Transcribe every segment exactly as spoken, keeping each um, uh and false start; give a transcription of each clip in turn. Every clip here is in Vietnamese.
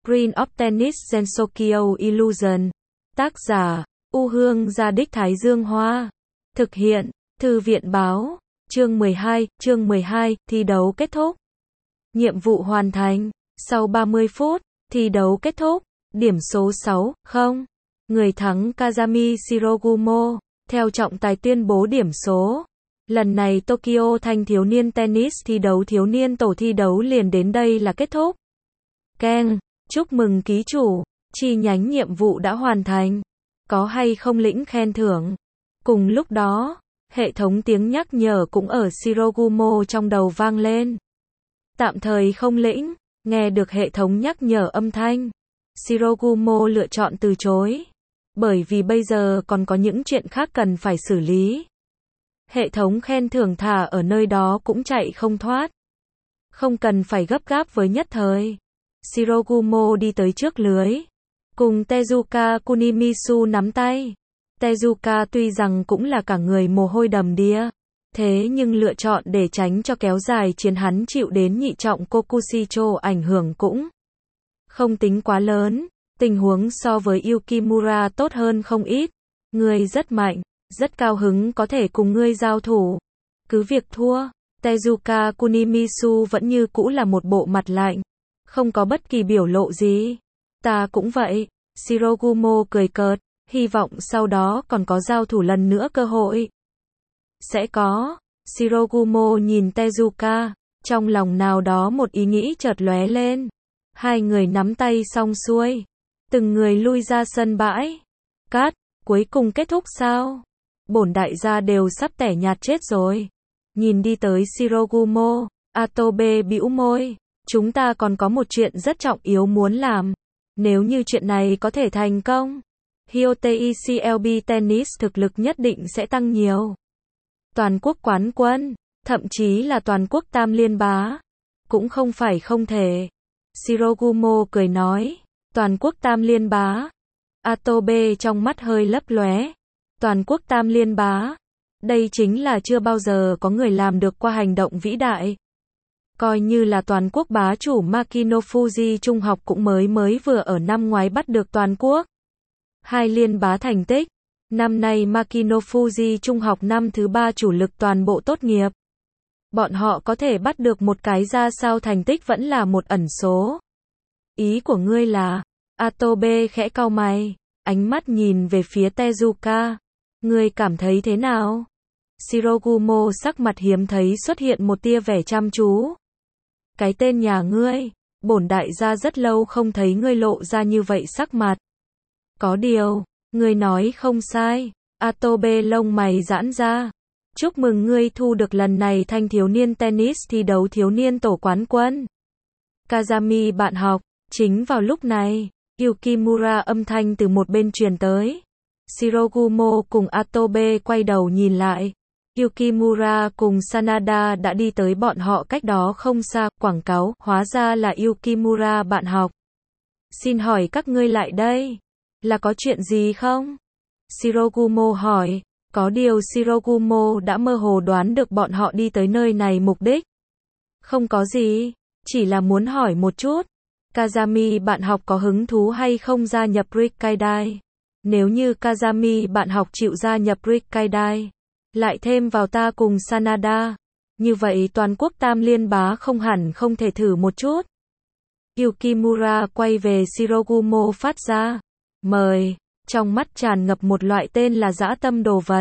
Green of Tennis Gensokyo Illusion. Tác giả, U Hương Gia Đích Thái Dương Hoa. Thực hiện, Thư viện Báo. Chương mười hai, chương mười hai, thi đấu kết thúc. Nhiệm vụ hoàn thành. Sau ba mươi phút, thi đấu kết thúc. Điểm số sáu không. Người thắng Kazami Shirogumo. Theo trọng tài tuyên bố điểm số. Lần này Tokyo Thanh thiếu niên tennis thi đấu thiếu niên tổ thi đấu liền đến đây là kết thúc. Keng, chúc mừng ký chủ, chi nhánh nhiệm vụ đã hoàn thành. Có hay không lĩnh khen thưởng? Cùng lúc đó, hệ thống tiếng nhắc nhở cũng ở Shirogumo trong đầu vang lên. Tạm thời không lĩnh, nghe được hệ thống nhắc nhở âm thanh. Shirogumo lựa chọn từ chối. Bởi vì bây giờ còn có những chuyện khác cần phải xử lý. Hệ thống khen thưởng thả ở nơi đó cũng chạy không thoát. Không cần phải gấp gáp với nhất thời. Shirogumo đi tới trước lưới. Cùng Tezuka Kunimisu nắm tay. Tezuka tuy rằng cũng là cả người mồ hôi đầm đìa. Thế nhưng lựa chọn để tránh cho kéo dài chiến hắn chịu đến nhị trọng Kokushicho ảnh hưởng cũng không tính quá lớn. Tình huống so với Yukimura tốt hơn không ít. Ngươi rất mạnh, rất cao hứng có thể cùng ngươi giao thủ. Cứ việc thua, Tezuka Kunimisu vẫn như cũ là một bộ mặt lạnh. Không có bất kỳ biểu lộ gì. Ta cũng vậy. Shirogumo cười cợt, hy vọng sau đó còn có giao thủ lần nữa cơ hội. Sẽ có. Shirogumo nhìn Tezuka, trong lòng nào đó một ý nghĩ chợt lóe lên. Hai người nắm tay xong xuôi. Từng người lui ra sân bãi. Cát, cuối cùng kết thúc sao? Bổn đại gia đều sắp tẻ nhạt chết rồi. Nhìn đi tới Shirogumo, Atobe bĩu môi. Chúng ta còn có một chuyện rất trọng yếu muốn làm. Nếu như chuyện này có thể thành công, Hyotei xê lờ bê Tennis thực lực nhất định sẽ tăng nhiều. Toàn quốc quán quân, thậm chí là toàn quốc tam liên bá, cũng không phải không thể. Shirogumo cười nói, toàn quốc tam liên bá. Atobe trong mắt hơi lấp lóe. Toàn quốc tam liên bá. Đây chính là chưa bao giờ có người làm được qua hành động vĩ đại. Coi như là toàn quốc bá chủ Makino Fuji trung học cũng mới mới vừa ở năm ngoái bắt được toàn quốc hai liên bá thành tích. Năm nay Makino Fuji trung học năm thứ ba chủ lực toàn bộ tốt nghiệp. Bọn họ có thể bắt được một cái ra sao thành tích vẫn là một ẩn số. Ý của ngươi là? Atobe khẽ cau mày, ánh mắt nhìn về phía Tezuka. Ngươi cảm thấy thế nào? Shirogumo sắc mặt hiếm thấy xuất hiện một tia vẻ chăm chú. Cái tên nhà ngươi, bổn đại gia rất lâu không thấy ngươi lộ ra như vậy sắc mặt. Có điều, ngươi nói không sai. Atobe lông mày giãn ra. Chúc mừng ngươi thu được lần này thanh thiếu niên tennis thi đấu thiếu niên tổ quán quân. Kazami bạn học. Chính vào lúc này, Yukimura âm thanh từ một bên truyền tới. Shirogumo cùng Atobe quay đầu nhìn lại. Yukimura cùng Sanada đã đi tới bọn họ cách đó không xa, quảng cáo, hóa ra là Yukimura bạn học. Xin hỏi các ngươi lại đây, là có chuyện gì không? Shirogumo hỏi, có điều Shirogumo đã mơ hồ đoán được bọn họ đi tới nơi này mục đích. Không có gì, chỉ là muốn hỏi một chút. Kazami bạn học có hứng thú hay không gia nhập Rikkaidai? Nếu như Kazami bạn học chịu gia nhập Rikkaidai, lại thêm vào ta cùng Sanada, như vậy toàn quốc tam liên bá không hẳn không thể thử một chút. Yukimura quay về Shirogumo phát ra. Mời, trong mắt tràn ngập một loại tên là dã tâm đồ vật.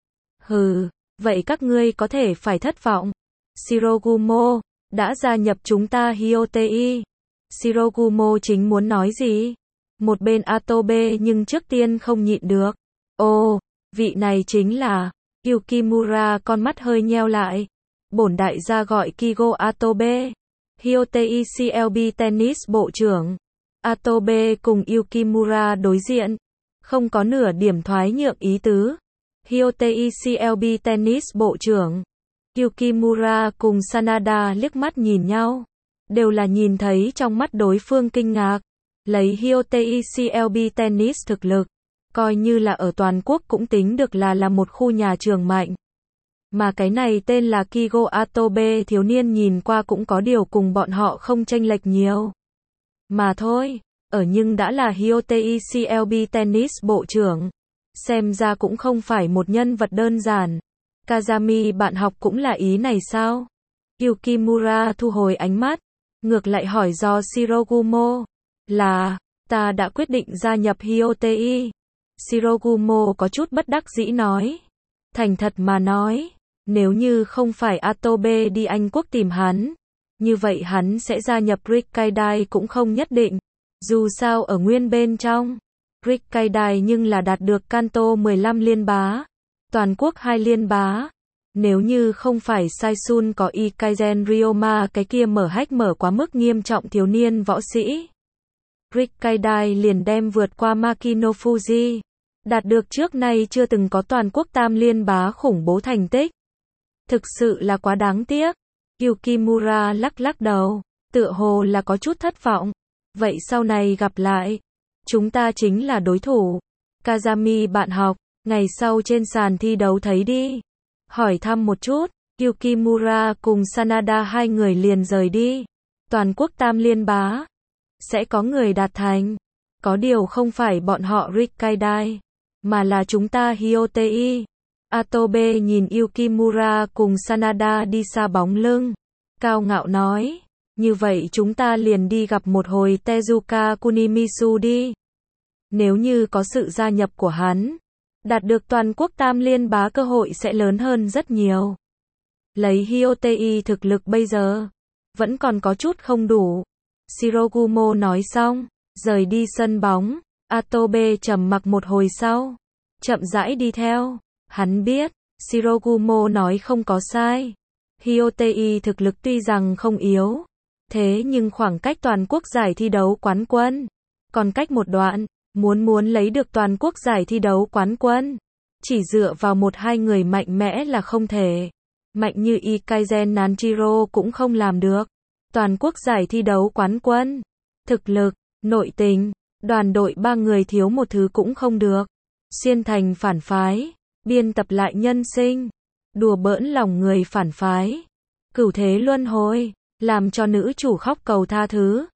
Hừ, vậy các ngươi có thể phải thất vọng. Shirogumo, đã gia nhập chúng ta Hyotei. Shirogumo chính muốn nói gì? Một bên Atobe nhưng trước tiên không nhịn được. Ồ, vị này chính là... Yukimura con mắt hơi nheo lại. Bổn đại gia gọi Kigo Atobe. Hyotei xê lờ bê Tennis bộ trưởng. Atobe cùng Yukimura đối diện. Không có nửa điểm thoái nhượng ý tứ. Hyotei xê lờ bê Tennis bộ trưởng. Yukimura cùng Sanada liếc mắt nhìn nhau. Đều là nhìn thấy trong mắt đối phương kinh ngạc. Lấy Hyotei xê lờ bê Tennis thực lực, coi như là ở toàn quốc cũng tính được là là một khu nhà trường mạnh. Mà cái này tên là Kigo Atobe thiếu niên nhìn qua cũng có điều cùng bọn họ không chênh lệch nhiều. Mà thôi, ở nhưng đã là Hyotei xê lờ bê tennis bộ trưởng. Xem ra cũng không phải một nhân vật đơn giản. Kazami bạn học cũng là ý này sao? Yukimura thu hồi ánh mắt, ngược lại hỏi do Shirogumo. Là, ta đã quyết định gia nhập Hyotei. Shirogumo có chút bất đắc dĩ nói. Thành thật mà nói, nếu như không phải Atobe đi Anh Quốc tìm hắn, như vậy hắn sẽ gia nhập Rikkaidai cũng không nhất định. Dù sao ở nguyên bên trong Rikkaidai nhưng là đạt được Kanto mười lăm liên bá, toàn quốc hai liên bá. Nếu như không phải Saisun có Ikaizen Ryoma cái kia mở hách mở quá mức nghiêm trọng thiếu niên võ sĩ, Rikkaidai liền đem vượt qua Makino Fuji, đạt được trước nay chưa từng có toàn quốc tam liên bá khủng bố thành tích. Thực sự là quá đáng tiếc. Yukimura lắc lắc đầu, tựa hồ là có chút thất vọng. Vậy sau này gặp lại, chúng ta chính là đối thủ. Kazami bạn học, ngày sau trên sàn thi đấu thấy đi. Hỏi thăm một chút, Yukimura cùng Sanada hai người liền rời đi. Toàn quốc tam liên bá, sẽ có người đạt thành. Có điều không phải bọn họ Rikkaidai, mà là chúng ta Hyotei. Atobe nhìn Yukimura cùng Sanada đi xa bóng lưng, cao ngạo nói, như vậy chúng ta liền đi gặp một hồi Tezuka Kunimitsu đi. Nếu như có sự gia nhập của hắn, đạt được toàn quốc tam liên bá cơ hội sẽ lớn hơn rất nhiều. Lấy Hyotei thực lực bây giờ, vẫn còn có chút không đủ. Shirogumo nói xong, rời đi sân bóng. Atobe trầm mặc một hồi sau, chậm rãi đi theo. Hắn biết, Shirogumo nói không có sai. Hyotei thực lực tuy rằng không yếu, thế nhưng khoảng cách toàn quốc giải thi đấu quán quân còn cách một đoạn. Muốn muốn lấy được toàn quốc giải thi đấu quán quân, chỉ dựa vào một hai người mạnh mẽ là không thể. Mạnh như Ikaizen Nanjiro cũng không làm được. Toàn quốc giải thi đấu quán quân, thực lực, nội tình, đoàn đội ba người thiếu một thứ cũng không được. Xuyên thành phản phái, biên tập lại nhân sinh, đùa bỡn lòng người phản phái, cửu thế luân hồi, làm cho nữ chủ khóc cầu tha thứ.